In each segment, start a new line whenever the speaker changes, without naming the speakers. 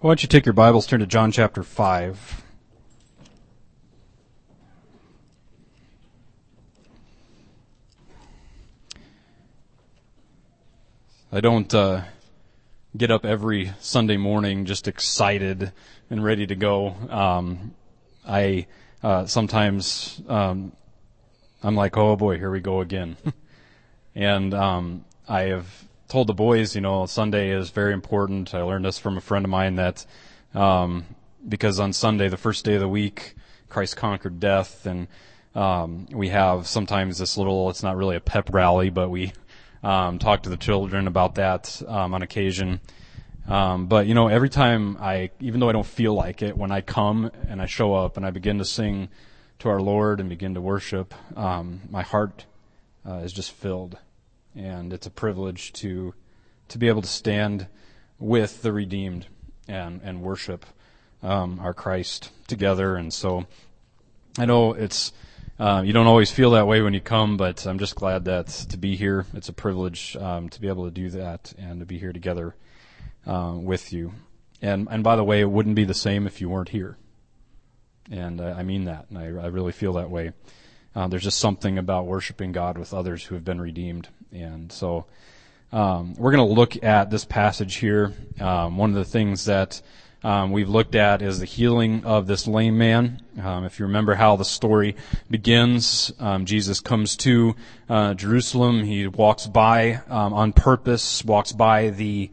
Why don't you take your Bibles, turn to John chapter 5. I don't get up every Sunday morning just excited and ready to go. I sometimes I'm like, oh boy, here we go again. And I have told the boys, Sunday is very important. I learned this from a friend of mine that because on Sunday, the first day of the week, Christ conquered death, and we have sometimes this little, it's not really a pep rally, but we talk to the children about that on occasion. But every time even though I don't feel like it, when I come and I show up and I begin to sing to our Lord and begin to worship, my heart is just filled. And it's a privilege to be able to stand with the redeemed and worship our Christ together. And so I know it's you don't always feel that way when you come, but I'm just glad that to be here, it's a privilege to be able to do that and to be here together with you. And by the way, it wouldn't be the same if you weren't here. And I mean that, and I really feel that way. There's just something about worshiping God with others who have been redeemed. And so we're going to look at this passage here. One of the things that we've looked at is the healing of this lame man. If you remember how the story begins, Jesus comes to Jerusalem. He walks by on purpose, walks by the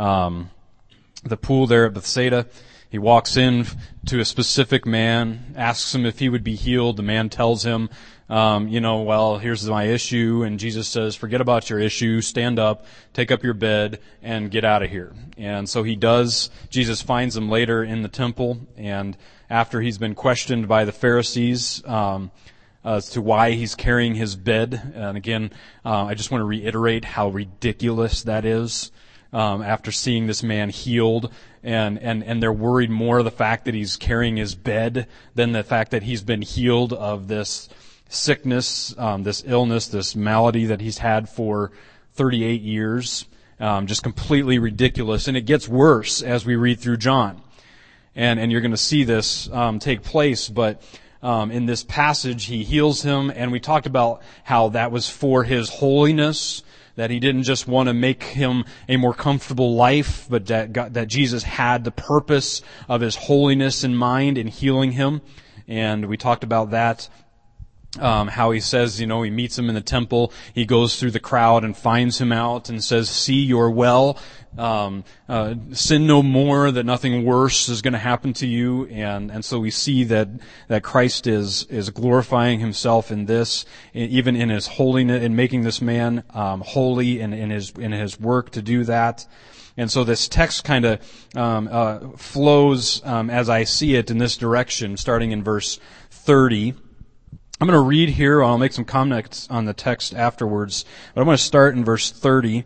pool there at Bethsaida. He walks in to a specific man, asks him if he would be healed. The man tells him, well, here's my issue. And Jesus says, forget about your issue, stand up, take up your bed, and get out of here. And so he does. Jesus finds him later in the temple, and after he's been questioned by the Pharisees as to why he's carrying his bed. And again, I just want to reiterate how ridiculous that is. After seeing this man healed, and they're worried more of the fact that he's carrying his bed than the fact that he's been healed of this sickness, this illness, this malady that he's had for 38 years. Just completely ridiculous. And it gets worse as we read through John. And you're going to see this take place, but in this passage he heals him, and we talked about how that was for his holiness, that he didn't just want to make him a more comfortable life, but that Jesus had the purpose of his holiness in mind in healing him. And we talked about that, how he says, he meets him in the temple. He goes through the crowd and finds him out and says, see, you're well. Sin no more, that nothing worse is going to happen to you. And so we see that Christ is glorifying himself in this, even in his holiness, in making this man holy, and in his work to do that. And so this text kind of flows as I see it in this direction, starting in verse 30. I'm going to read here. I'll make some comments on the text afterwards, but I'm going to start in verse 30.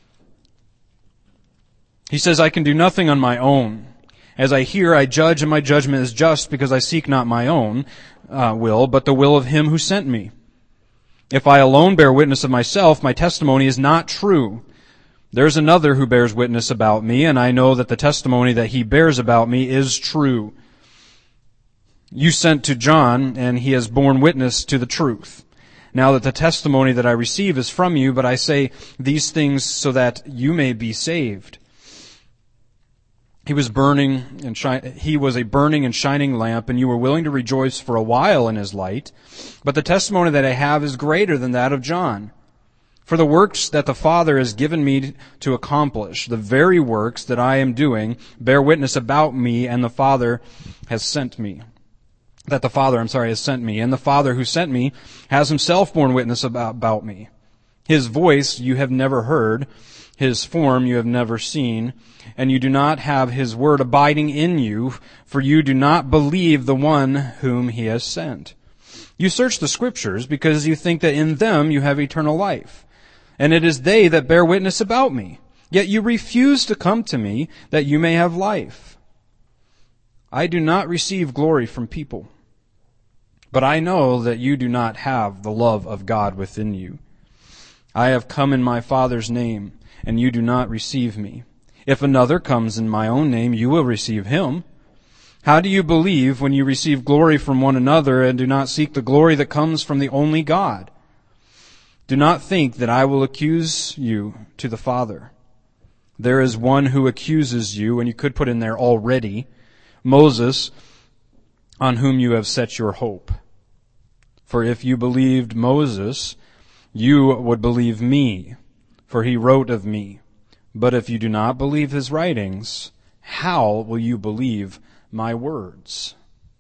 He says, I can do nothing on my own. As I hear, I judge, and my judgment is just, because I seek not my own will, but the will of him who sent me. If I alone bear witness of myself, my testimony is not true. There's another who bears witness about me, and I know that the testimony that he bears about me is true. You sent to John, and he has borne witness to the truth. Now that the testimony that I receive is from you, but I say these things so that you may be saved. He was a burning and shining lamp, and you were willing to rejoice for a while in his light. But the testimony that I have is greater than that of John. For the works that the Father has given me to accomplish, the very works that I am doing, bear witness about me, and the Father has sent me. That the Father, has sent me, and the Father who sent me has himself borne witness about me. His voice you have never heard, his form you have never seen, and you do not have his word abiding in you, for you do not believe the one whom he has sent. You search the Scriptures because you think that in them you have eternal life, and it is they that bear witness about me. Yet you refuse to come to me that you may have life. I do not receive glory from people, but I know that you do not have the love of God within you. I have come in my Father's name, and you do not receive me. If another comes in my own name, you will receive him. How do you believe when you receive glory from one another and do not seek the glory that comes from the only God? Do not think that I will accuse you to the Father. There is one who accuses you, and you could put in there already, Moses, on whom you have set your hope. For if you believed Moses, you would believe me, for he wrote of me. But if you do not believe his writings, how will you believe my words?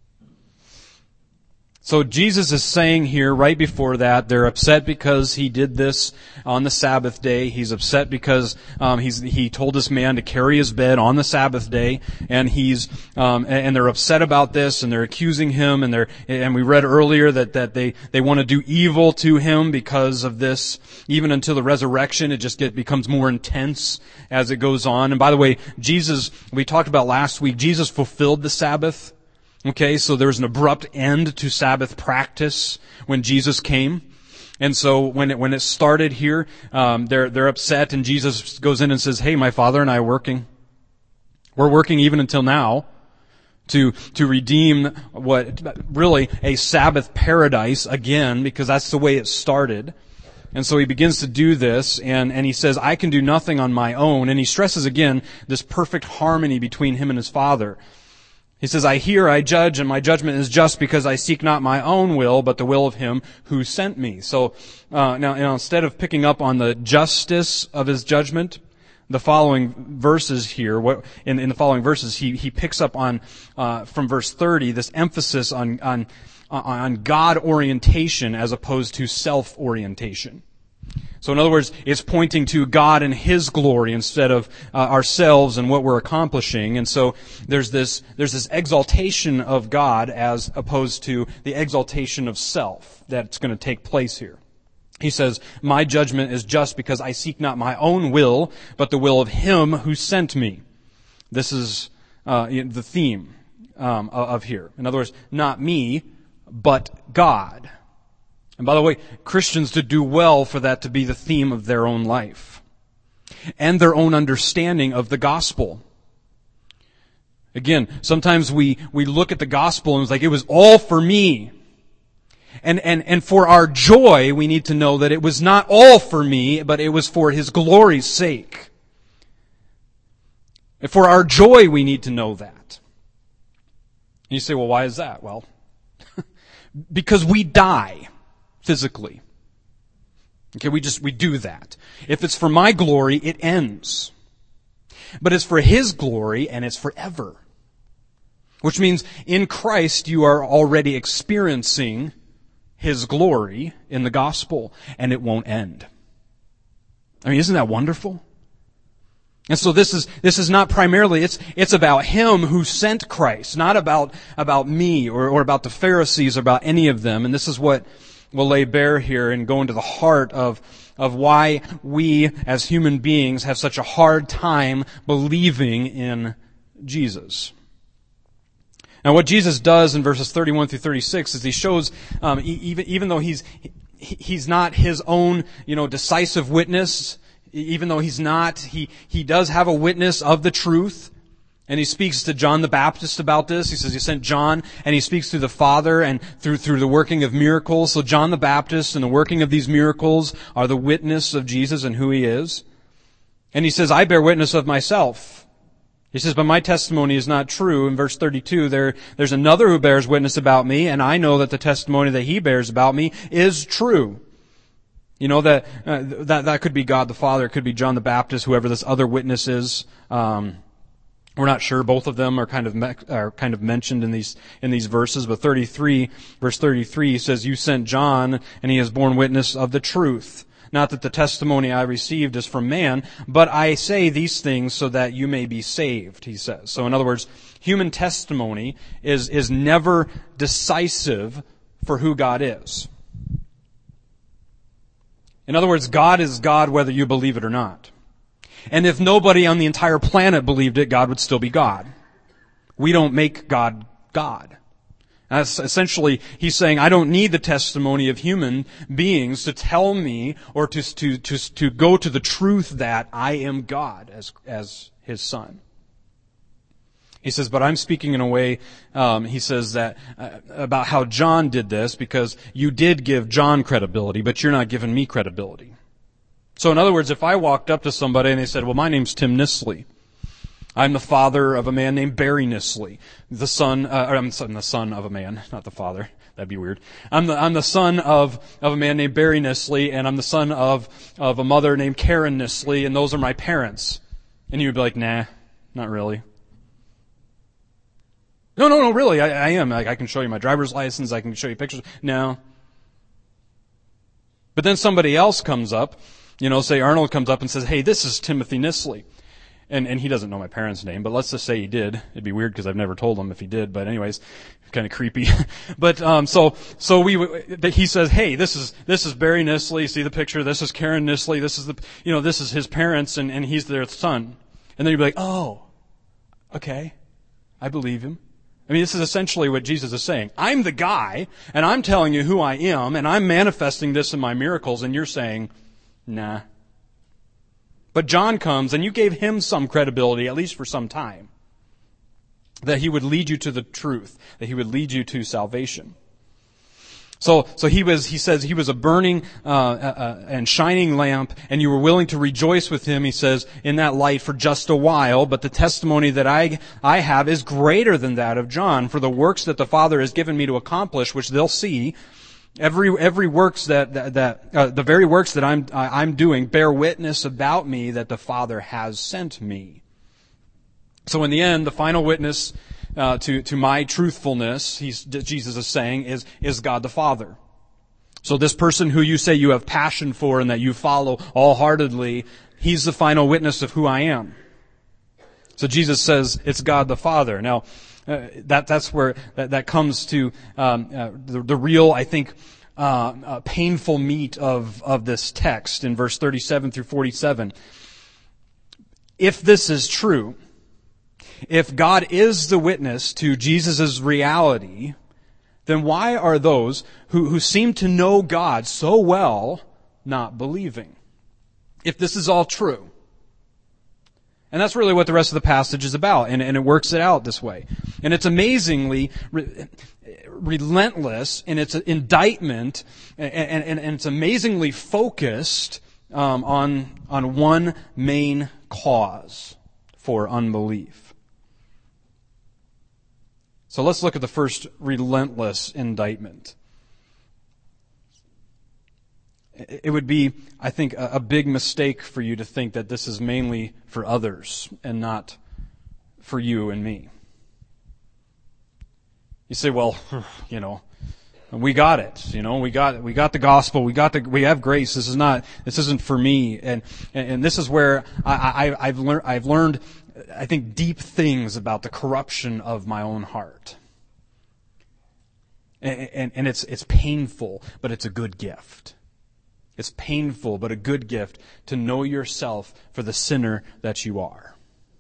So Jesus is saying here, right before that, they're upset because he did this on the Sabbath day. He's upset because he told this man to carry his bed on the Sabbath day, and and they're upset about this, and they're accusing him, and we read earlier that they want to do evil to him because of this. Even until the resurrection, it just becomes more intense as it goes on. And by the way, Jesus, we talked about last week, Jesus fulfilled the Sabbath. Okay, so there was an abrupt end to Sabbath practice when Jesus came. And so when it started here, they're upset, and Jesus goes in and says, "Hey, my Father and I are working. We're working even until now to redeem what really a Sabbath paradise again, because that's the way it started." And so he begins to do this, and he says, "I can do nothing on my own." And he stresses again this perfect harmony between him and his Father. He says, "I hear, I judge, and my judgment is just because I seek not my own will, but the will of him who sent me." So now instead of picking up on the justice of his judgment, the following verses here, in the following verses, he picks up on from verse 30 this emphasis on God orientation as opposed to self orientation. So in other words, it's pointing to God and His glory instead of ourselves and what we're accomplishing. And so there's this exaltation of God as opposed to the exaltation of self that's going to take place here. He says, "My judgment is just because I seek not my own will, but the will of Him who sent me." This is the theme of here. In other words, not me, but God. And by the way, Christians to do well for that to be the theme of their own life and their own understanding of the gospel. Again, sometimes we look at the gospel and it's like, it was all for me. And for our joy, we need to know that it was not all for me, but it was for His glory's sake. And for our joy, we need to know that. And you say, well, why is that? Well, because we die. Physically. Okay, we do that. If it's for my glory, it ends. But it's for His glory, and it's forever. Which means in Christ you are already experiencing His glory in the gospel, and it won't end. I mean, isn't that wonderful? And so this is not primarily, it's about Him who sent Christ, not about me or about the Pharisees or about any of them. And this is what we'll lay bare here and go into the heart of why we as human beings have such a hard time believing in Jesus. Now what Jesus does in verses 31 through 36 is He shows, even though he's not His own, decisive witness, even though he's not, he does have a witness of the truth. And He speaks to John the Baptist about this. He says He sent John, and He speaks through the Father and through the working of miracles. So John the Baptist and the working of these miracles are the witness of Jesus and who He is. And He says, "I bear witness of myself." He says, "But my testimony is not true." In verse 32, there's another who bears witness about me, and I know that the testimony that he bears about me is true. That could be God the Father, it could be John the Baptist, whoever this other witness is. We're not sure. Both of them are kind of mentioned in these verses. But verse 33 says, "You sent John, and he has borne witness of the truth. Not that the testimony I received is from man, but I say these things so that you may be saved," he says. So in other words, human testimony is never decisive for who God is. In other words, God is God whether you believe it or not. And if nobody on the entire planet believed it, God would still be God. We don't make God God. Essentially, he's saying, I don't need the testimony of human beings to tell me or to go to the truth that I am God as his son. He says, but I'm speaking in a way, he says that, about how John did this, because you did give John credibility, but you're not giving me credibility. So in other words, if I walked up to somebody and they said, well, my name's Tim Nisley. I'm the father of a man named Barry Nisley. I'm the son of a man, not the father. That'd be weird. I'm the son of a man named Barry Nisley, and I'm the son of a mother named Karen Nisley, and those are my parents. And you would be like, nah, not really. No, really, I am. I can show you my driver's license, I can show you pictures. No. But then somebody else comes up, say Arnold comes up and says, hey, this is Timothy Nisley. And he doesn't know my parents' name, but let's just say he did. It'd be weird because I've never told him if he did, but anyways, kind of creepy. But, he says, hey, this is Barry Nisley, see the picture, this is Karen Nisley, this is his parents, and he's their son. And then you'd be like, oh, okay, I believe him. I mean, this is essentially what Jesus is saying. I'm the guy, and I'm telling you who I am, and I'm manifesting this in my miracles, and you're saying, nah. But John comes, and you gave him some credibility, at least for some time, that he would lead you to the truth, that he would lead you to salvation. So he says he was a burning and shining lamp, and you were willing to rejoice with him, he says, in that light for just a while, but the testimony that I have is greater than that of John, for the works that the Father has given me to accomplish, which they'll see, every works the very works that I'm doing bear witness about me that the Father has sent me. So in the end, the final witness to my truthfulness, Jesus is saying, is God the Father. So this person who you say you have passion for and that you follow all-heartedly, he's the final witness of who I am. So Jesus says it's God the Father. Now, that's where that comes to the real, I think, painful meat of this text in verse 37 through 47. If this is true, if God is the witness to Jesus' reality, then why are those who seem to know God so well not believing? If this is all true. And that's really what the rest of the passage is about, and it works it out this way. And it's amazingly relentless in its indictment, and it's amazingly focused on one main cause for unbelief. So let's look at the first relentless indictment. It would be, I think, a big mistake for you to think that this is mainly for others and not for you and me. You say, well, we got it. We got the gospel. We have grace. This isn't for me. And this is where I've learned, I think, deep things about the corruption of my own heart. And it's painful, but it's a good gift. It's painful, but a good gift to know yourself for the sinner that you are.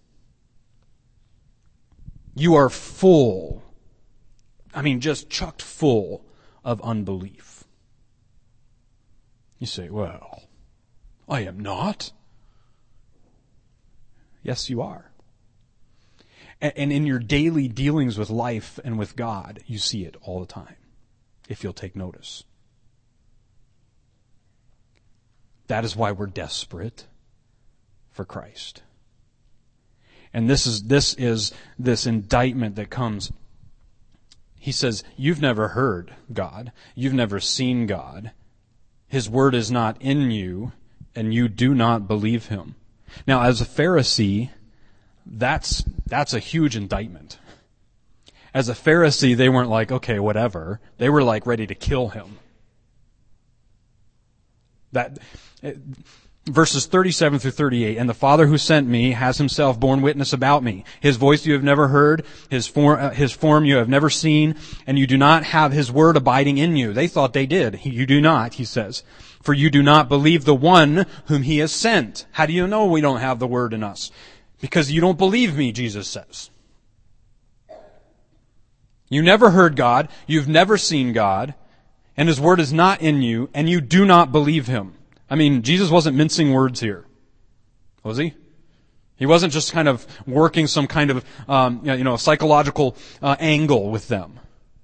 You are full, just chocked full of unbelief. You say, well, I am not. Yes, you are. And in your daily dealings with life and with God, you see it all the time, if you'll take notice. That is why we're desperate for Christ. And this is this indictment that comes. He says, you've never heard God. You've never seen God. His word is not in you, and you do not believe him. Now, as a Pharisee, that's a huge indictment. As a Pharisee, they weren't like, okay, whatever. They were like ready to kill him. Verses 37 through 38, and the Father who sent me has himself borne witness about me. His voice you have never heard, his form you have never seen, and you do not have his word abiding in you. They thought they did. You do not, he says. For you do not believe the one whom he has sent. How do you know we don't have the word in us? Because you don't believe me, Jesus says. You never heard God, you've never seen God, and His Word is not in you, and you do not believe Him. I mean, Jesus wasn't mincing words here. Was He? He wasn't just kind of working some kind of, psychological angle with them.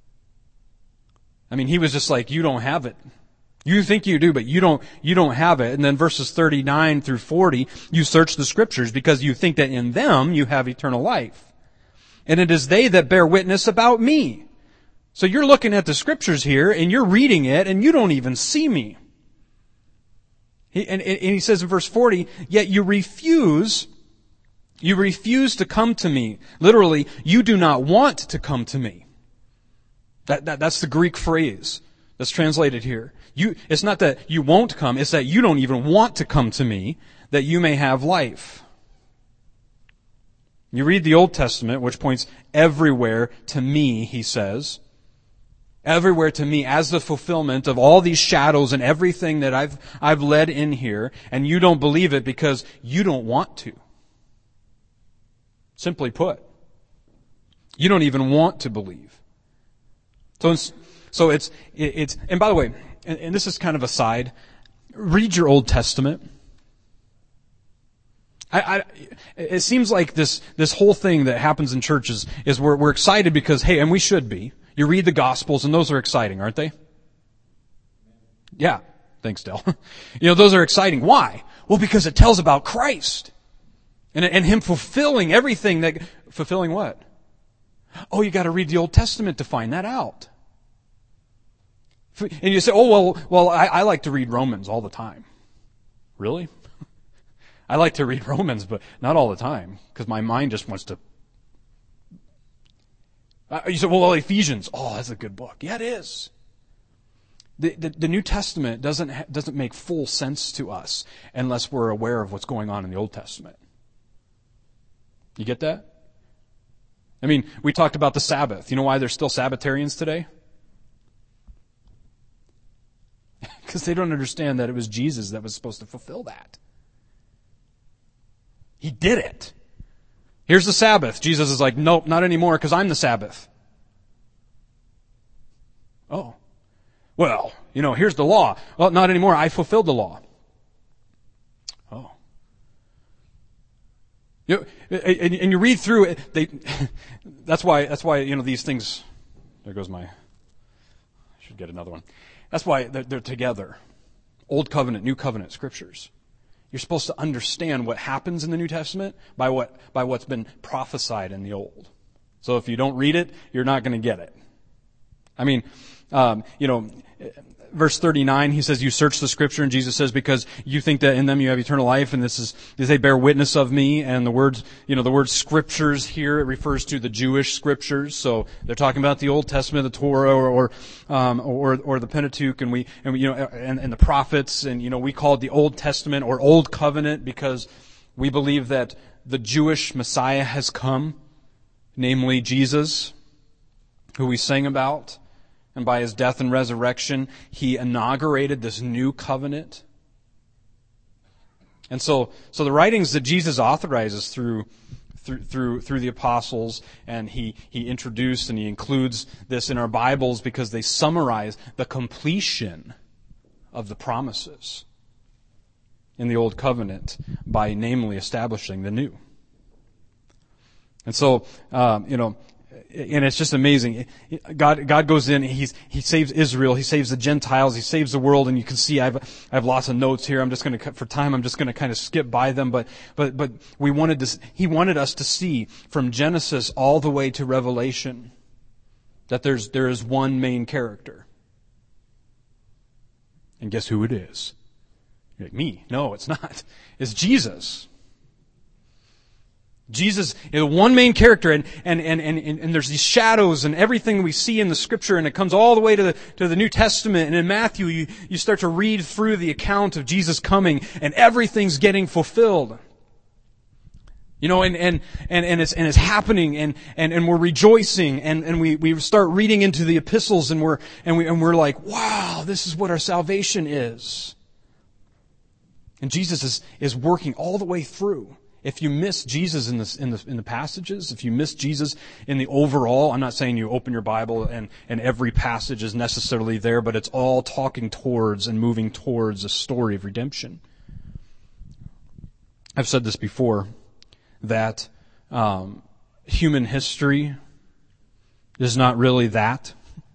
I mean, He was just like, you don't have it. You think you do, but you don't have it. And then verses 39 through 40, you search the Scriptures because you think that in them you have eternal life. And it is they that bear witness about me. So you're looking at the Scriptures here, and you're reading it, and you don't even see me. And he says in verse 40, yet you refuse to come to me. Literally, you do not want to come to me. That's the Greek phrase that's translated here. It's not that you won't come, it's that you don't even want to come to me, that you may have life. You read the Old Testament, which points everywhere to me, he says. Everywhere to me as the fulfillment of all these shadows and everything that I've led in here, and you don't believe it because you don't want to. Simply put, you don't even want to believe. So it's and by the way, and this is kind of a side, read your Old Testament. It seems like this whole thing that happens in churches is we're excited because, hey, and we should be. You read the Gospels and those are exciting, aren't they? Yeah. Thanks, Del. Those are exciting. Why? Well, because it tells about Christ. And Him fulfilling everything fulfilling what? Oh, you gotta read the Old Testament to find that out. And you say, oh, well, I like to read Romans all the time. Really? I like to read Romans, but not all the time, because my mind just wants to. You say, well, Ephesians. Oh, that's a good book. Yeah, it is. The New Testament doesn't make full sense to us unless we're aware of what's going on in the Old Testament. You get that? I mean, we talked about the Sabbath. You know why there's still Sabbatarians today? Because they don't understand that it was Jesus that was supposed to fulfill that. He did it. Here's the Sabbath. Jesus is like, nope, not anymore because I'm the Sabbath. Oh. Well, here's the law. Well, not anymore. I fulfilled the law. Oh. And you read through it. That's why these things. There goes my. I should get another one. That's why they're together. Old Covenant, New Covenant Scriptures. You're supposed to understand what happens in the New Testament by what's been prophesied in the Old. So if you don't read it, you're not going to get it. I mean, verse 39, he says, you search the Scripture, and Jesus says, because you think that in them you have eternal life, and they bear witness of me, and the word Scriptures here, it refers to the Jewish Scriptures, so they're talking about the Old Testament, the Torah, or the Pentateuch, and the prophets, and we call it the Old Testament, or Old Covenant, because we believe that the Jewish Messiah has come, namely Jesus, who we sang about. And by His death and resurrection, He inaugurated this new covenant. And so the writings that Jesus authorizes through the apostles, and he introduced and He includes this in our Bibles because they summarize the completion of the promises in the Old Covenant by namely establishing the new. And so, and it's just amazing. God goes in, He saves Israel, He saves the Gentiles, He saves the world, and you can see I have lots of notes here. I'm just going to, for time, I'm just going to kind of skip by them, but He wanted us to see from Genesis all the way to Revelation that there is one main character. And guess who it is? You're like, me? No, it's not. It's Jesus. Jesus is one main character, and there's these shadows and everything we see in the Scripture, and it comes all the way to the New Testament. And in Matthew, you start to read through the account of Jesus coming, and everything's getting fulfilled. And it's happening, and we're rejoicing, and we start reading into the epistles, and we're like, wow, this is what our salvation is. And Jesus is working all the way through. if you miss Jesus in the passages, if you miss Jesus in the overall, I'm not saying you open your Bible and every passage is necessarily there, but it's all talking towards and moving towards a story of redemption. I've said this before, that human history is not really that.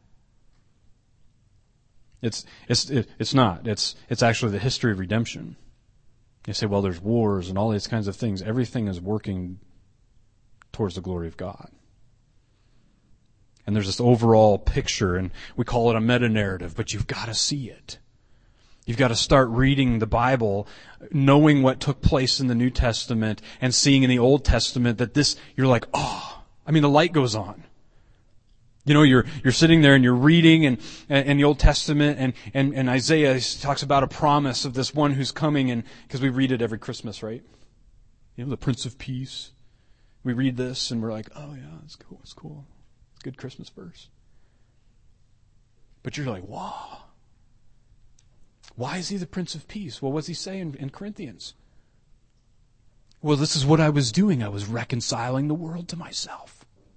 It's not. It's actually the history of redemption. You say, well, there's wars and all these kinds of things. Everything is working towards the glory of God. And there's this overall picture, and we call it a meta-narrative, but you've got to see it. You've got to start reading the Bible, knowing what took place in the New Testament, and seeing in the Old Testament that this, you're like, oh, I mean, the light goes on. You know, you're sitting there and you're reading and the Old Testament and Isaiah talks about a promise of this one who's coming, and because we read it every Christmas, right? You know, the Prince of Peace. We read this and we're like, oh yeah, it's cool, it's cool. It's a good Christmas verse. But you're like, wow. Why is he the Prince of Peace? Well, what's he say in Corinthians? Well, this is what I was doing. I was reconciling the world to myself.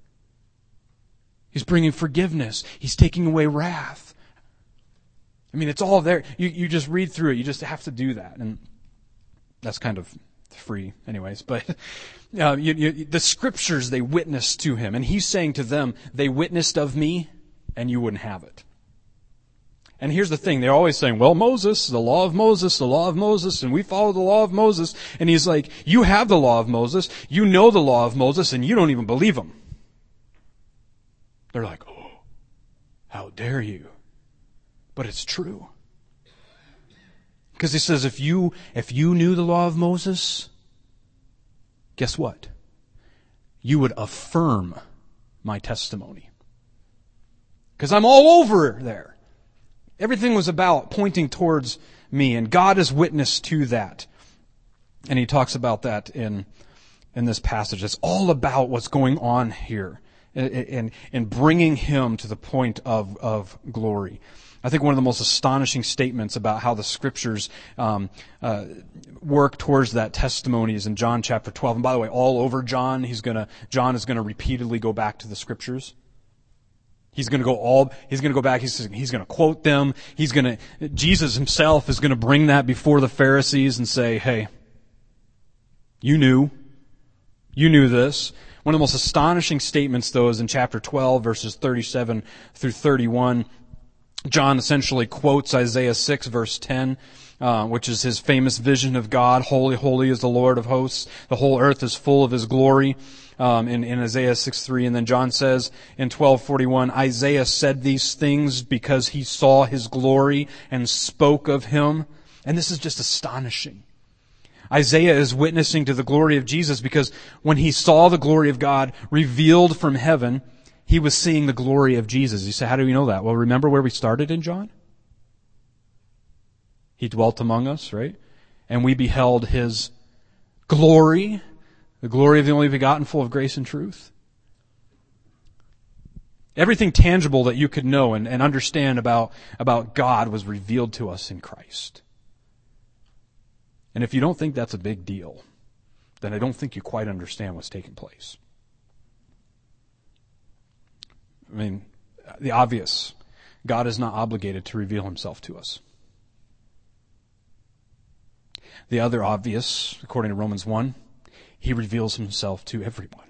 He's bringing forgiveness. He's taking away wrath. I mean, it's all there. You just read through it. You just have to do that. And that's kind of free anyways. But the scriptures, they witness to him. And he's saying to them, they witnessed of me and you wouldn't have it. And here's the thing. They're always saying, well, Moses, the law of Moses, and we follow the law of Moses. And he's like, you have the law of Moses. You know the law of Moses and you don't even believe him. They're like, oh, how dare you? But it's true. Because he says, if you knew the law of Moses, guess what? You would affirm my testimony. Because I'm all over there. Everything was about pointing towards me, and God is witness to that. And he talks about that in this passage. It's all about what's going on here. And bringing him to the point of glory. I think one of the most astonishing statements about how the scriptures work towards that testimony is in John chapter 12. And by the way, all over John, John is going to repeatedly go back to the scriptures. He's going to go back, he's going to quote them. Jesus himself is going to bring that before the Pharisees and say, hey, you knew this. One of the most astonishing statements, though, is in chapter 12, verses 37 through 31. John essentially quotes Isaiah 6, verse 10, which is his famous vision of God. Holy, holy is the Lord of hosts. The whole earth is full of his glory, in Isaiah 6:3. And then John says in 12:41, Isaiah said these things because he saw his glory and spoke of him. And this is just astonishing. Isaiah is witnessing to the glory of Jesus because when he saw the glory of God revealed from heaven, he was seeing the glory of Jesus. You say, how do we know that? Well, remember where we started in John? He dwelt among us, right? And we beheld his glory, the glory of the only begotten, full of grace and truth. Everything tangible that you could know and understand about God was revealed to us in Christ. And if you don't think that's a big deal, then I don't think you quite understand what's taking place. I mean, the obvious. God is not obligated to reveal himself to us. The other obvious, according to Romans 1, he reveals himself to everyone.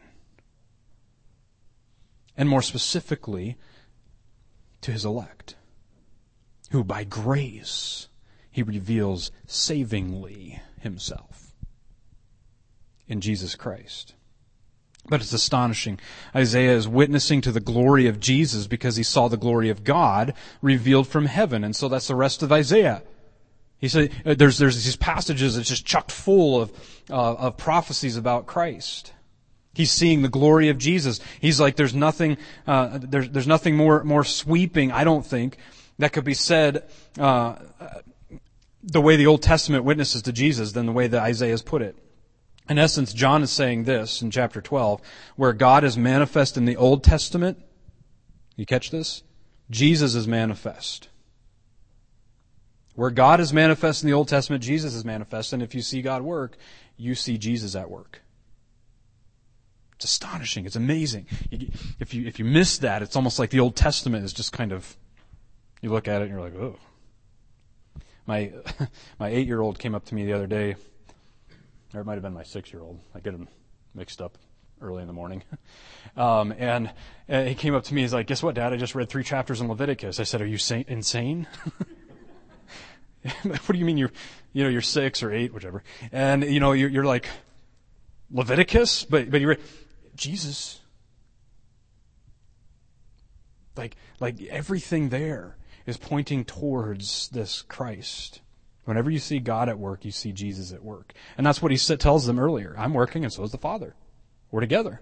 And more specifically, to his elect, who by grace he reveals savingly himself in Jesus Christ. But it's astonishing. Isaiah is witnessing to the glory of Jesus because he saw the glory of God revealed from heaven. And so that's the rest of Isaiah. He said there's these passages that's just chocked full of prophecies about Christ. He's seeing the glory of Jesus. He's like, there's nothing more sweeping, I don't think, that could be said the way the Old Testament witnesses to Jesus than the way that Isaiah's put it. In essence, John is saying this in chapter 12, where God is manifest in the Old Testament. You catch this? Jesus is manifest. Where God is manifest in the Old Testament, Jesus is manifest. And if you see God work, you see Jesus at work. It's astonishing. It's amazing. If you miss that, it's almost like the Old Testament is just kind of, you look at it and you're like, oh. My 8-year-old came up to me the other day, or it might have been my 6-year-old. I get them mixed up early in the morning. And he came up to me, he's like, guess what, Dad? I just read 3 chapters in Leviticus. I said, are you insane? What do you mean you're 6 or 8, whichever. And, you're like, Leviticus? But you read, Jesus. Like everything there is pointing towards this Christ. Whenever you see God at work, you see Jesus at work. And that's what he tells them earlier. I'm working and so is the Father. We're together.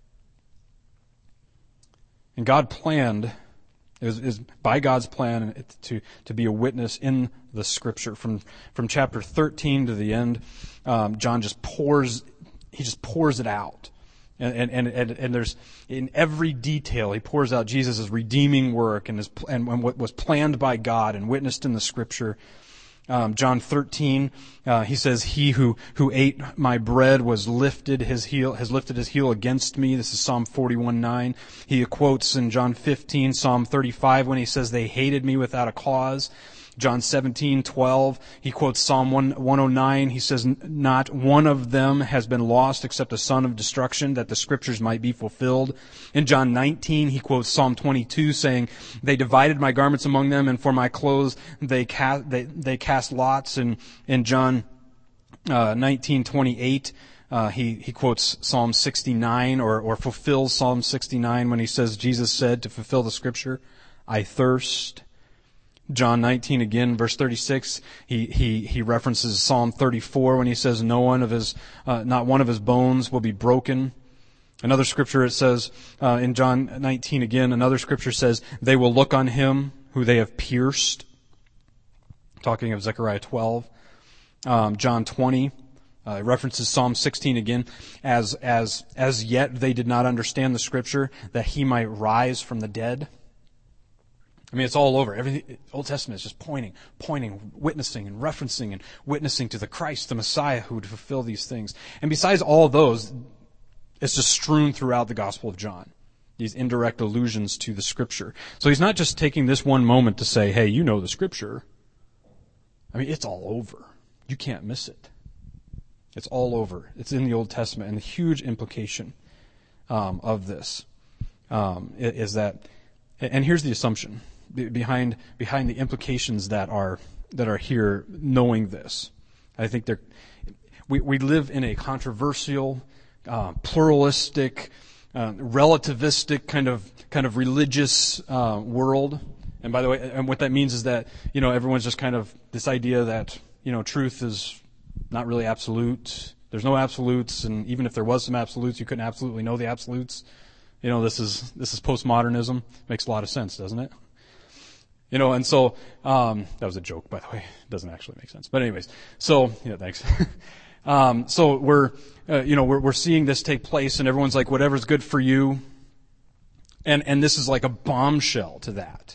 And God planned, is by God's plan to be a witness in the Scripture. From chapter 13 to the end, John just pours it out. And there's, in every detail, he pours out Jesus' redeeming work and what was planned by God and witnessed in the Scripture. John 13, he says, he who ate my bread has lifted his heel against me. This is Psalm 41:9. He quotes in John 15, Psalm 35, when he says, they hated me without a cause. John 17:12, he quotes Psalm 109. He says, not one of them has been lost except a son of destruction, that the Scriptures might be fulfilled. In John 19, he quotes Psalm 22, saying, they divided my garments among them, and for my clothes they cast lots. And in John 19:28, he quotes Psalm 69 or fulfills Psalm 69 when he says, Jesus said, to fulfill the Scripture, I thirst. John 19 again, verse 36, he references Psalm 34 when he says, not one of his bones will be broken. Another scripture it says, in John 19 again, another scripture says, they will look on him who they have pierced. Talking of Zechariah 12. John 20, references Psalm 16 again, as yet they did not understand the Scripture, that he might rise from the dead. I mean, it's all over. Everything, Old Testament is just pointing, witnessing and referencing and witnessing to the Christ, the Messiah who would fulfill these things. And besides all those, it's just strewn throughout the Gospel of John. These indirect allusions to the Scripture. So he's not just taking this one moment to say, hey, you know the Scripture. I mean, it's all over. You can't miss it. It's all over. It's in the Old Testament. And the huge implication of this is that, and here's the assumption behind the implications that are here, knowing this. I think we live in a controversial, pluralistic, relativistic kind of religious world. And by the way, and what that means is that everyone's just kind of this idea that truth is not really absolute. There's no absolutes, and even if there was some absolutes, you couldn't absolutely know the absolutes. This is postmodernism. Makes a lot of sense, doesn't it? And so, that was a joke, by the way. It doesn't actually make sense. But anyways, so, yeah, thanks. So we're seeing this take place, and everyone's like, whatever's good for you. And this is like a bombshell to that.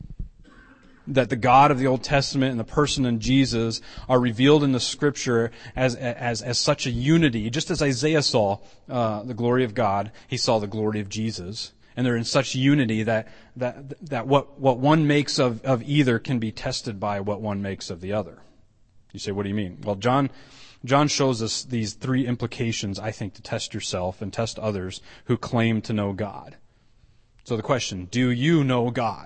That the God of the Old Testament and the person in Jesus are revealed in the Scripture as such a unity. Just as Isaiah saw the glory of God, he saw the glory of Jesus. And they're in such unity that what one makes of either can be tested by what one makes of the other. You say, what do you mean? Well, John shows us these 3 implications, I think, to test yourself and test others who claim to know God. So the question, do you know God?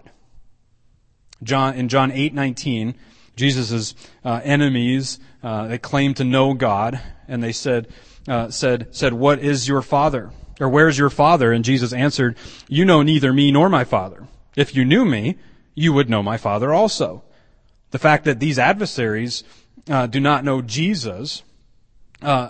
In John 8:19, Jesus' enemies, they claimed to know God, and they said, what is your Father? Or where's your Father? And Jesus answered, you know neither me nor my Father. If you knew me, you would know my Father also. The fact that these adversaries do not know Jesus, they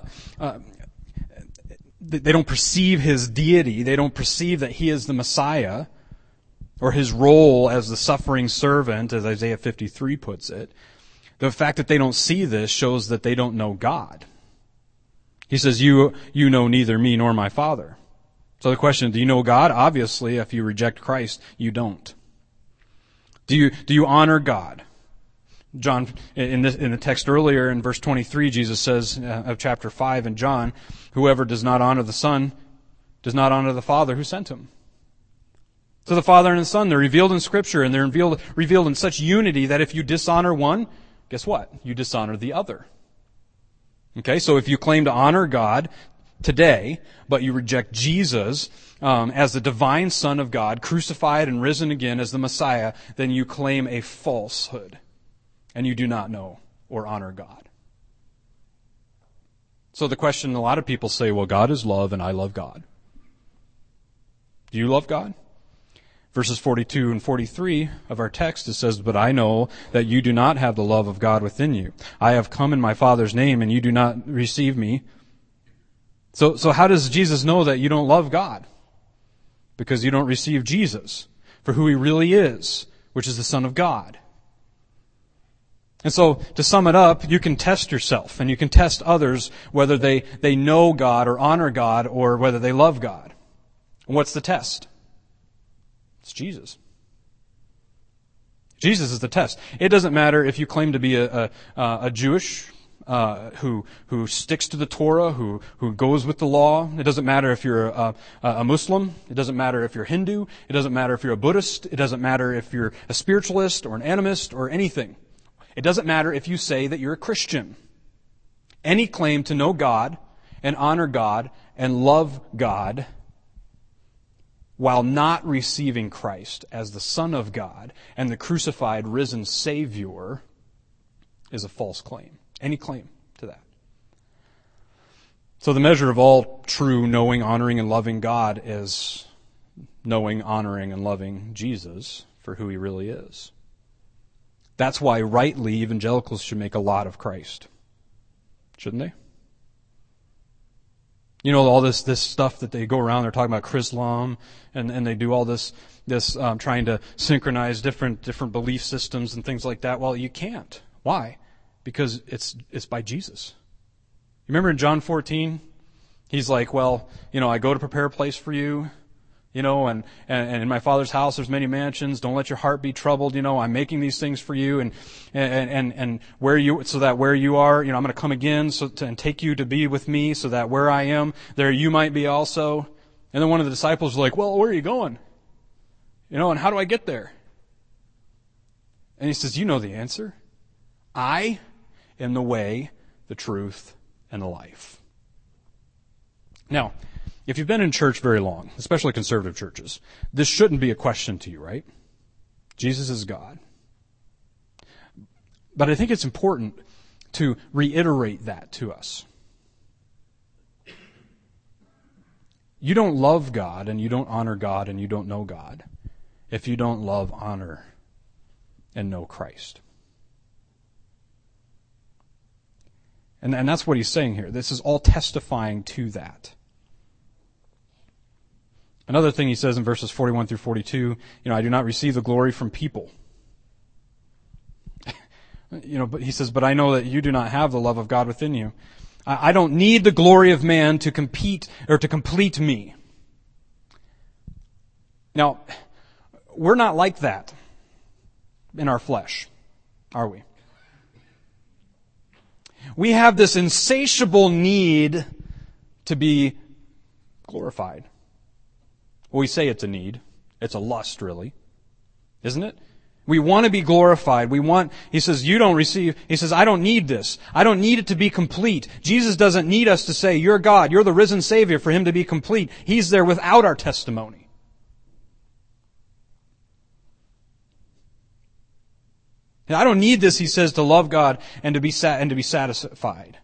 don't perceive his deity, they don't perceive that he is the Messiah, or his role as the suffering servant, as Isaiah 53 puts it. The fact that they don't see this shows that they don't know God. He says, you know neither me nor my Father. So the question, do you know God? Obviously, if you reject Christ, you don't. Do you honor God? John, in the text earlier, in verse 23, Jesus says, of chapter 5 in John, whoever does not honor the Son does not honor the Father who sent him. So the Father and the Son, they're revealed in Scripture, and they're revealed in such unity that if you dishonor one, guess what? You dishonor the other. Okay, so if you claim to honor God today, but you reject Jesus as the divine Son of God, crucified and risen again as the Messiah, then you claim a falsehood, and you do not know or honor God. So the question, a lot of people say, well, God is love and I love God. Do you love God? Verses 42 and 43 of our text, it says, but I know that you do not have the love of God within you. I have come in my Father's name, and you do not receive me. So how does Jesus know that you don't love God? Because you don't receive Jesus for who He really is, which is the Son of God. And so, to sum it up, you can test yourself, and you can test others whether they know God or honor God, or whether they love God. And what's the test? It's Jesus. Jesus is the test. It doesn't matter if you claim to be a Jewish who sticks to the Torah, who goes with the law. It doesn't matter if you're a Muslim. It doesn't matter if you're Hindu. It doesn't matter if you're a Buddhist. It doesn't matter if you're a spiritualist or an animist or anything. It doesn't matter if you say that you're a Christian. Any claim to know God and honor God and love God while not receiving Christ as the Son of God and the crucified, risen Savior is a false claim. Any claim to that. So the measure of all true knowing, honoring, and loving God is knowing, honoring, and loving Jesus for who He really is. That's why rightly evangelicals should make a lot of Christ. Shouldn't they? You know, all this stuff that they go around, they're talking about Chrislam, and they do all this trying to synchronize different belief systems and things like that. Well, you can't. Why? Because it's by Jesus. You remember in John 14, He's like, well, I go to prepare a place for you, and in my Father's house there's many mansions. Don't let your heart be troubled. I'm making these things for you, and where you are, I'm going to come again and take you to be with me, so that where I am, there you might be also. And then one of the disciples was like, well, where are you going? And how do I get there? And He says, you know the answer. I am the way, the truth, and the life. Now, if you've been in church very long, especially conservative churches, this shouldn't be a question to you, right? Jesus is God. But I think it's important to reiterate that to us. You don't love God, and you don't honor God, and you don't know God if you don't love, honor, and know Christ. And that's what He's saying here. This is all testifying to that. Another thing He says in verses 41 through 42, I do not receive the glory from people. But He says, but I know that you do not have the love of God within you. I don't need the glory of man to compete or to complete me. Now, we're not like that in our flesh, are we? We have this insatiable need to be glorified. Well, we say it's a need. It's a lust, really. Isn't it? We want to be glorified. He says, you don't receive. He says, I don't need this. I don't need it to be complete. Jesus doesn't need us to say, you're God, you're the risen Savior, for Him to be complete. He's there without our testimony. And I don't need this, He says, to love God and to be satisfied.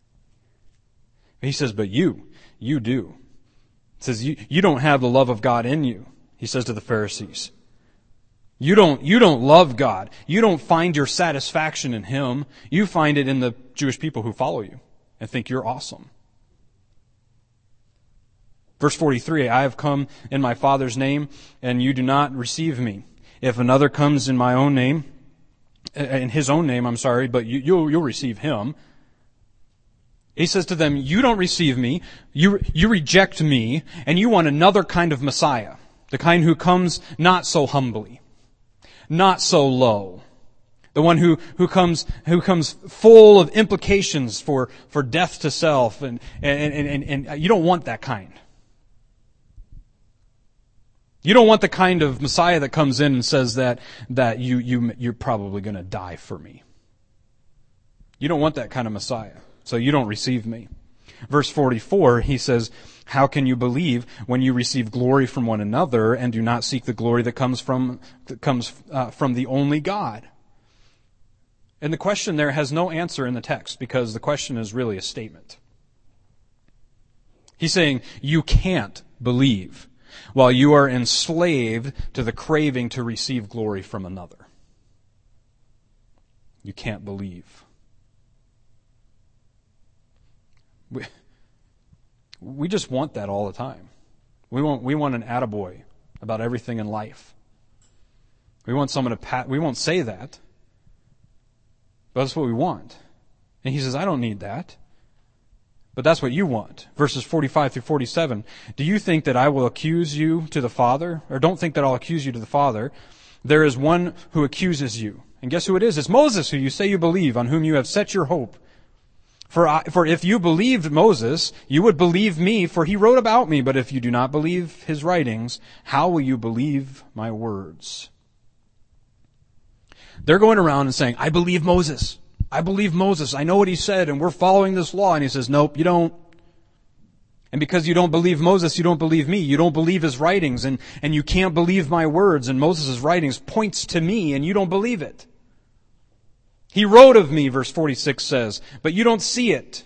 He says, but you do. It says, you don't have the love of God in you, He says to the Pharisees. You don't love God. You don't find your satisfaction in Him. You find it in the Jewish people who follow you and think you're awesome. Verse 43, I have come in my Father's name, and you do not receive me. If another comes in my own name, in his own name, but you'll receive him. He says to them, you don't receive me, you reject me, and you want another kind of Messiah, the kind who comes not so humbly, not so low, The one who comes full of implications for death to self, and you don't want that kind. You don't want the kind of Messiah that comes in and says that you're probably going to die for me. You don't want that kind of Messiah, so you don't receive me. Verse 44, he says, how can you believe when you receive glory from one another and do not seek the glory that comes from the only God? And the question there has no answer in the text because the question is really a statement. He's saying you can't believe while you are enslaved to the craving to receive glory from another. You can't believe. We just want that all the time. We want an attaboy about everything in life. We want someone to we won't say that. But that's what we want. And he says, I don't need that. But that's what you want. Verses 45 through 47. Do you think that I will accuse you to the Father? Or don't think that I'll accuse you to the Father. There is one who accuses you. And guess who it is? It's Moses, who you say you believe, on whom you have set your hope. For if you believed Moses, you would believe me, for he wrote about me. But if you do not believe his writings, how will you believe my words? They're going around and saying, I believe Moses. I believe Moses. I know what he said, and we're following this law. And he says, nope, you don't. And because you don't believe Moses, you don't believe me. You don't believe his writings, and you can't believe my words. And Moses' writings points to me, and you don't believe it. He wrote of me, verse 46 says, but you don't see it.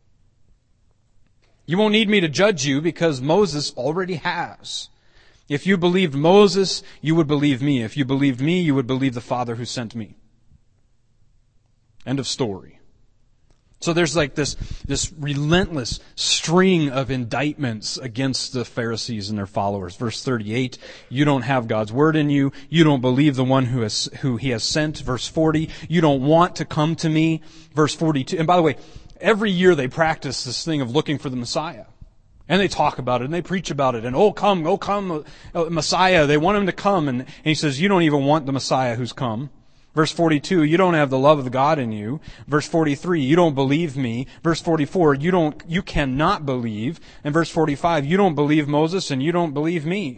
You won't need me to judge you because Moses already has. If you believed Moses, you would believe me. If you believed me, you would believe the Father who sent me. End of story. So there's like this relentless string of indictments against the Pharisees and their followers. Verse 38, you don't have God's word in you. You don't believe the one who he has sent. Verse 40, you don't want to come to me. Verse 42, and by the way, every year they practice this thing of looking for the Messiah. And they talk about it, and they preach about it, and oh come, Messiah. They want him to come, and he says, you don't even want the Messiah who's come. Verse 42, you don't have the love of God in you. Verse 43, you don't believe me. Verse 44, you cannot believe. And verse 45, you don't believe Moses, and you don't believe me.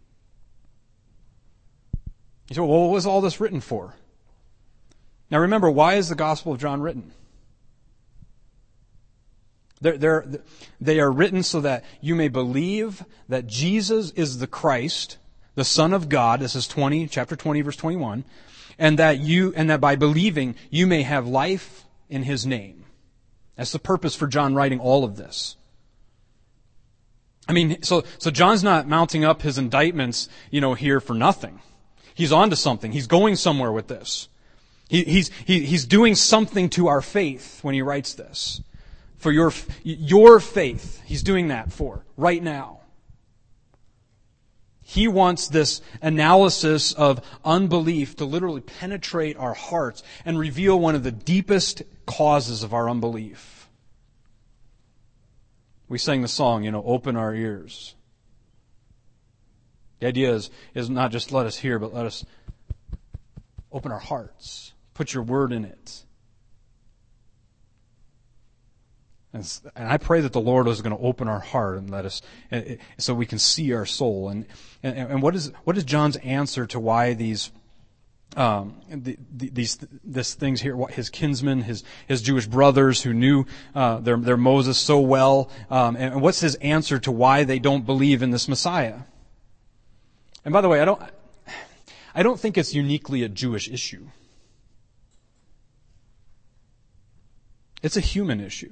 You say, well, what was all this written for? Now remember, why is the Gospel of John written? They are written so that you may believe that Jesus is the Christ, the Son of God. This is chapter 20, verse 21. And that by believing you may have life in his name. That's the purpose for John writing all of this. I mean, so John's not mounting up his indictments, here for nothing. He's onto something. He's going somewhere with this. He's doing something to our faith when he writes this. For your faith, he's doing that for right now. He wants this analysis of unbelief to literally penetrate our hearts and reveal one of the deepest causes of our unbelief. We sang the song, open our ears. The idea is not just let us hear, but let us open our hearts. Put your word in it. And I pray that the Lord is going to open our heart and let us, so we can see our soul. And what is John's answer to why these things here? What his kinsmen, his Jewish brothers who knew their Moses so well, and what's his answer to why they don't believe in this Messiah? And by the way, I don't think it's uniquely a Jewish issue. It's a human issue.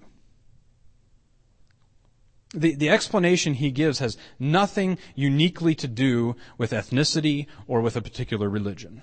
The explanation he gives has nothing uniquely to do with ethnicity or with a particular religion.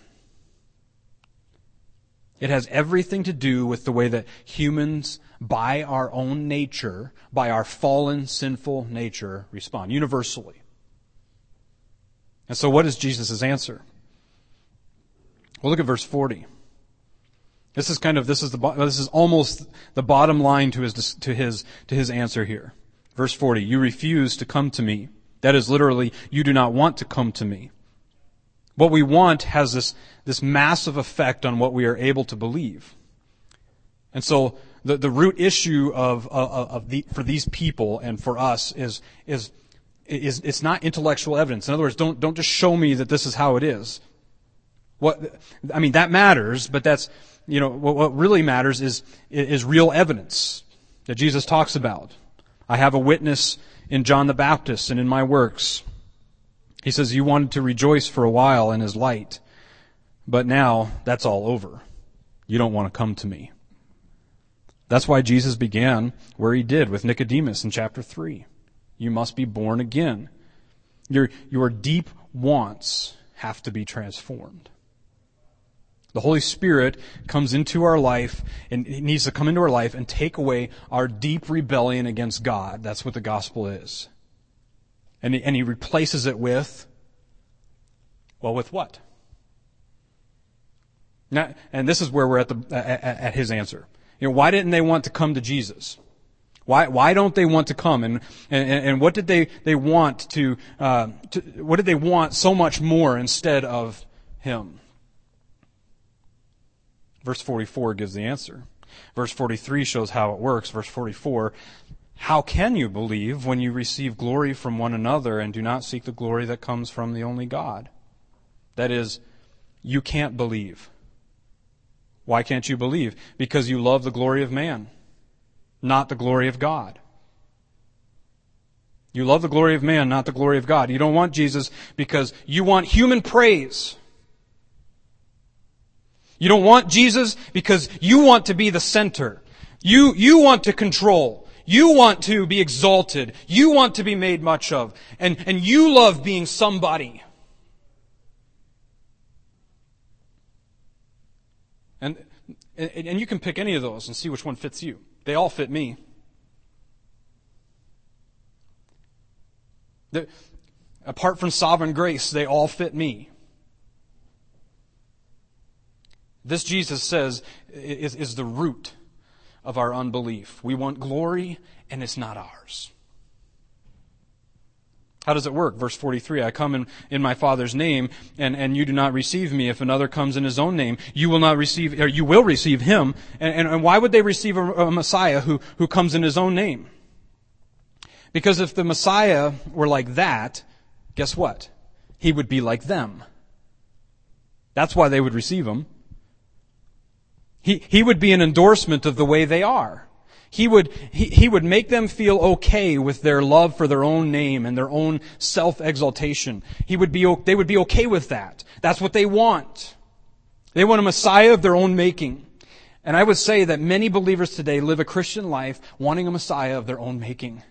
It has everything to do with the way that humans, by our own nature, by our fallen, sinful nature, respond universally. And so what is Jesus' answer? Well, look at verse 40. This is almost the bottom line to his answer here. Verse 40, you refuse to come to me. That is literally, you do not want to come to me. What we want has this massive effect on what we are able to believe. And so the root issue for these people and for us is it's not intellectual evidence. In other words, don't just show me that this is how it is. That matters, but that's, what really matters is real evidence that Jesus talks about. I have a witness in John the Baptist and in my works. He says, you wanted to rejoice for a while in his light, but now that's all over. You don't want to come to me. That's why Jesus began where he did with Nicodemus in chapter 3. You must be born again. Your deep wants have to be transformed. The Holy Spirit comes into our life, and He needs to come into our life and take away our deep rebellion against God. That's what the gospel is. And He replaces it with what? Now, and this is where we're at His answer. Why didn't they want to come to Jesus? Why don't they want to come? And what did they want what did they want so much more instead of Him? Verse 44 gives the answer. Verse 43 shows how it works. Verse 44, how can you believe when you receive glory from one another and do not seek the glory that comes from the only God? That is, you can't believe. Why can't you believe? Because you love the glory of man, not the glory of God. You love the glory of man, not the glory of God. You don't want Jesus because you want human praise. You don't want Jesus because you want to be the center. You want to control. You want to be exalted. You want to be made much of. And you love being somebody. And you can pick any of those and see which one fits you. They all fit me. Apart from sovereign grace, they all fit me. This, Jesus says, is the root of our unbelief. We want glory, and it's not ours. How does it work? Verse 43, I come in my Father's name, and you do not receive me. If another comes in his own name, you will receive him. And why would they receive a Messiah who comes in his own name? Because if the Messiah were like that, guess what? He would be like them. That's why they would receive him. He would be an endorsement of the way they are. He would make them feel okay with their love for their own name and their own self-exaltation. They would be okay with that. That's what they want. They want a Messiah of their own making. And I would say that many believers today live a Christian life wanting a Messiah of their own making.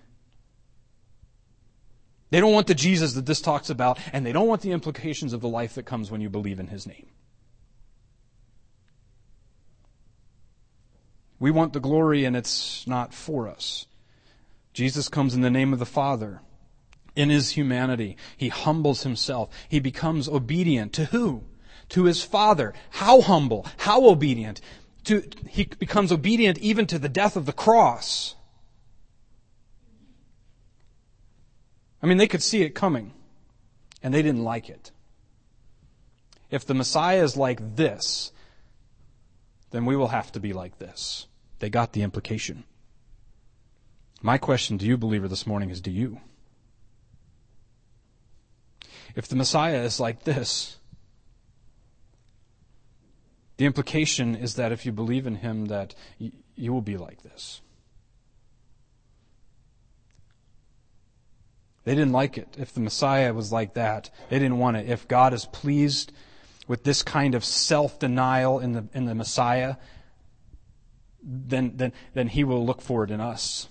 They don't want the Jesus that this talks about, and they don't want the implications of the life that comes when you believe in His name. We want the glory, and it's not for us. Jesus comes in the name of the Father. In His humanity, He humbles Himself. He becomes obedient to who? To His Father. How humble? How obedient? He becomes obedient even to the death of the cross. They could see it coming, and they didn't like it. If the Messiah is like this, then we will have to be like this. They got the implication. My question to you, believer, this morning is, do you? If the Messiah is like this, the implication is that if you believe in Him, that you will be like this. They didn't like it. If the Messiah was like that, they didn't want it. If God is pleased with this kind of self-denial in the Messiah, then He will look for it in us.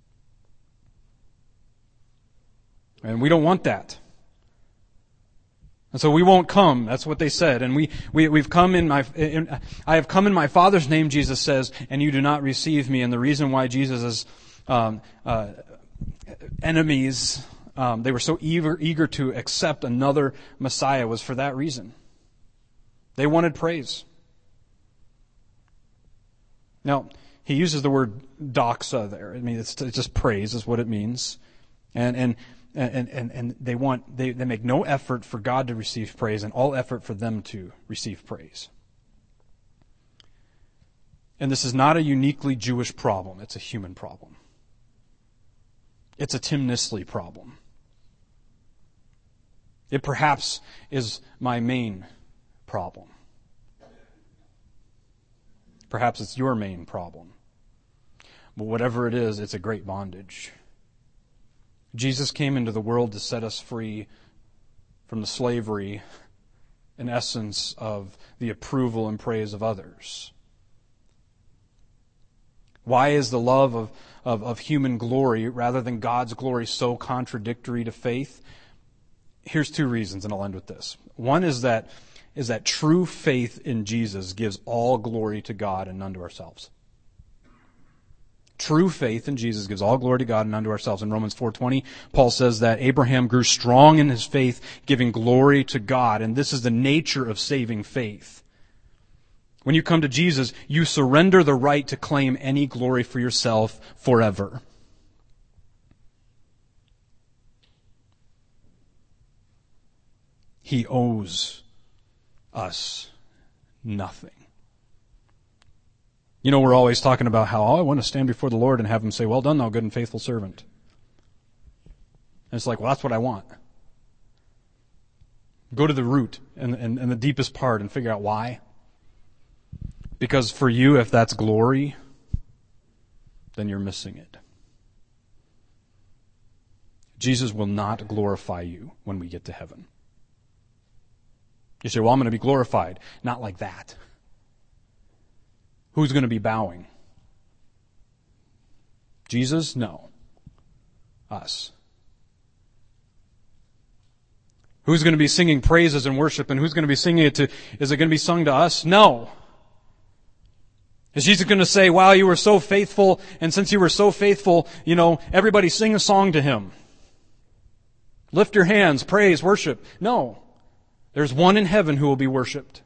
And we don't want that. And so we won't come. That's what they said. And we've come I have come in my Father's name, Jesus says, and you do not receive me. And the reason why Jesus' enemies, they were so eager to accept another Messiah was for that reason. They wanted praise. Now, he uses the word doxa there. It's just praise is what it means. And and they make no effort for God to receive praise and all effort for them to receive praise. And this is not a uniquely Jewish problem. It's a human problem. It's a Tim Nisley problem. It perhaps is my main problem. Perhaps it's your main problem. But whatever it is, it's a great bondage. Jesus came into the world to set us free from the slavery, in essence, of the approval and praise of others. Why is the love of human glory rather than God's glory so contradictory to faith? Here's two reasons, and I'll end with this. One is that true faith in Jesus gives all glory to God and none to ourselves. True faith in Jesus gives all glory to God and none to ourselves. In Romans 4:20, Paul says that Abraham grew strong in his faith, giving glory to God. And this is the nature of saving faith. When you come to Jesus, you surrender the right to claim any glory for yourself forever. He owes us nothing. You know, we're always talking about how, I want to stand before the Lord and have Him say, well done, thou good and faithful servant. And it's like, well, that's what I want. Go to the root and the deepest part and figure out why. Because for you, if that's glory, then you're missing it. Jesus will not glorify you when we get to heaven. You say, well, I'm going to be glorified. Not like that. Who's going to be bowing? Jesus? No. Us. Who's going to be singing praises and worship, and who's going to be singing it to, is it going to be sung to us? No. Is Jesus going to say, wow, you were so faithful, and since you were so faithful, everybody sing a song to Him. Lift your hands, praise, worship. No. There's one in heaven who will be worshipped.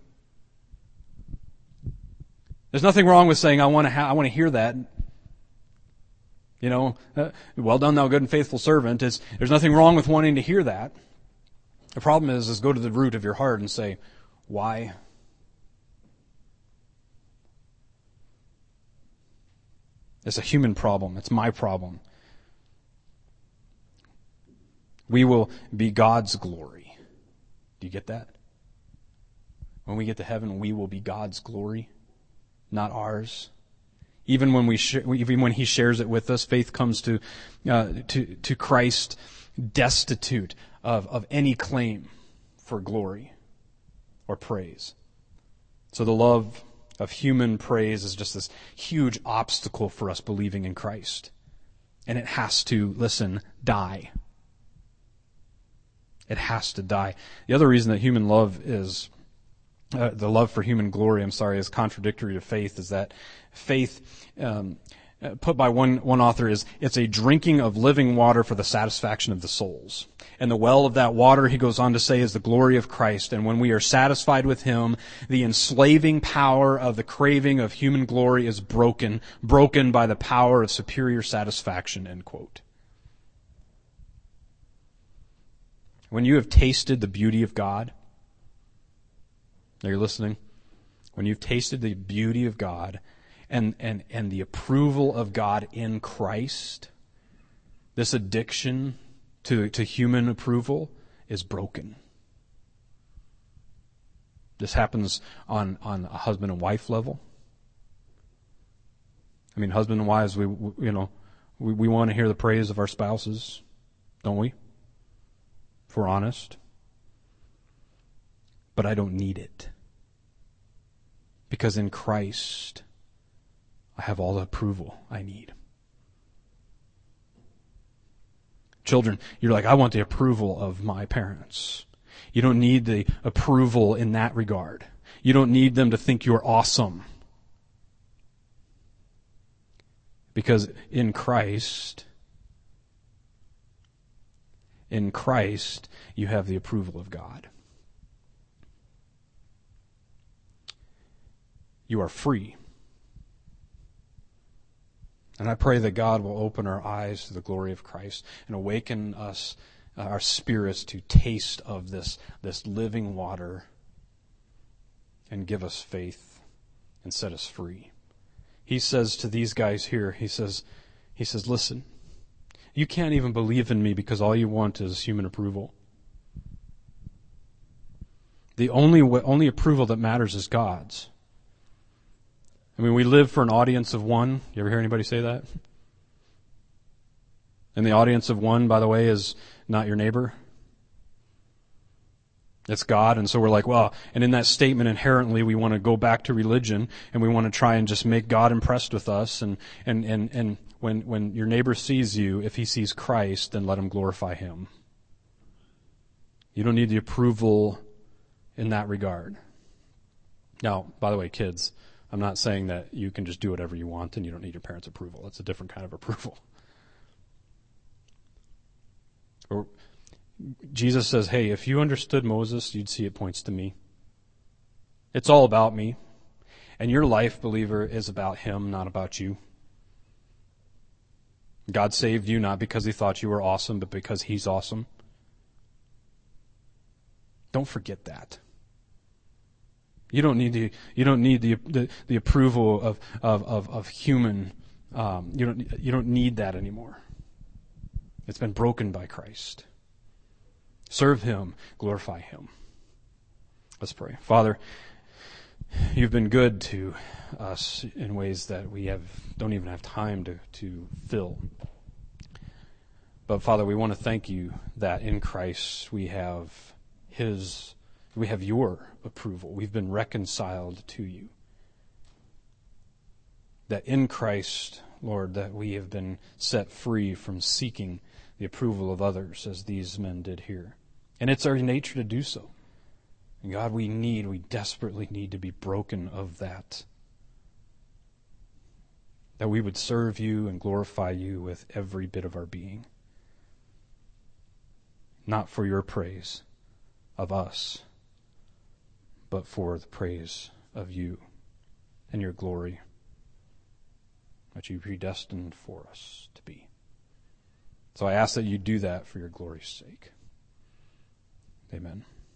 There's nothing wrong with saying, I want to hear that. Well done, thou good and faithful servant. There's nothing wrong with wanting to hear that. The problem is go to the root of your heart and say, why? It's a human problem. It's my problem. We will be God's glory. Do you get that? When we get to heaven, we will be God's glory, not ours. Even when He shares it with us, faith comes to Christ destitute of any claim for glory or praise. So the love of human praise is just this huge obstacle for us believing in Christ. And it has to, die. It has to die. The other reason that human love is, the love for human glory, is contradictory to faith is that faith, put by one author, it's a drinking of living water for the satisfaction of the souls. And the well of that water, he goes on to say, is the glory of Christ. And when we are satisfied with Him, the enslaving power of the craving of human glory is broken by the power of superior satisfaction, end quote. When you have tasted the beauty of God, are you listening? When you've tasted the beauty of God and the approval of God in Christ, this addiction to human approval is broken. This happens on a husband and wife level. Husband and wives, we want to hear the praise of our spouses, don't we? If we're honest. But I don't need it. Because in Christ, I have all the approval I need. Children, you're like, I want the approval of my parents. You don't need the approval in that regard. You don't need them to think you're awesome. Because in Christ, you have the approval of God. You are free. And I pray that God will open our eyes to the glory of Christ and awaken us, our spirits, to taste of this living water and give us faith and set us free. He says to these guys here, he says, listen, you can't even believe in me because all you want is human approval. The only approval that matters is God's. I mean, we live for an audience of one. You ever hear anybody say that? And the audience of one, by the way, is not your neighbor. It's God. And so we're like, well, and in that statement inherently we want to go back to religion and we want to try and just make God impressed with us. And when your neighbor sees you, if he sees Christ, then let him glorify him. You don't need the approval in that regard. Now, by the way, kids, I'm not saying that you can just do whatever you want and you don't need your parents' approval. That's a different kind of approval. Or Jesus says, hey, if you understood Moses, you'd see it points to me. It's all about me. And your life, believer, is about him, not about you. God saved you not because he thought you were awesome, but because he's awesome. Don't forget that. You don't need the approval of human. You don't need that anymore. It's been broken by Christ. Serve him, glorify him. Let's pray. Father, you've been good to us in ways that we don't even have time to fill. But Father, we want to thank you that in Christ we have your approval. We've been reconciled to you. That in Christ, Lord, that we have been set free from seeking the approval of others as these men did here. And it's our nature to do so. And God, we desperately need to be broken of that. That we would serve you and glorify you with every bit of our being. Not for your praise of us, but for the praise of you and your glory that you predestined for us to be. So I ask that you do that for your glory's sake. Amen.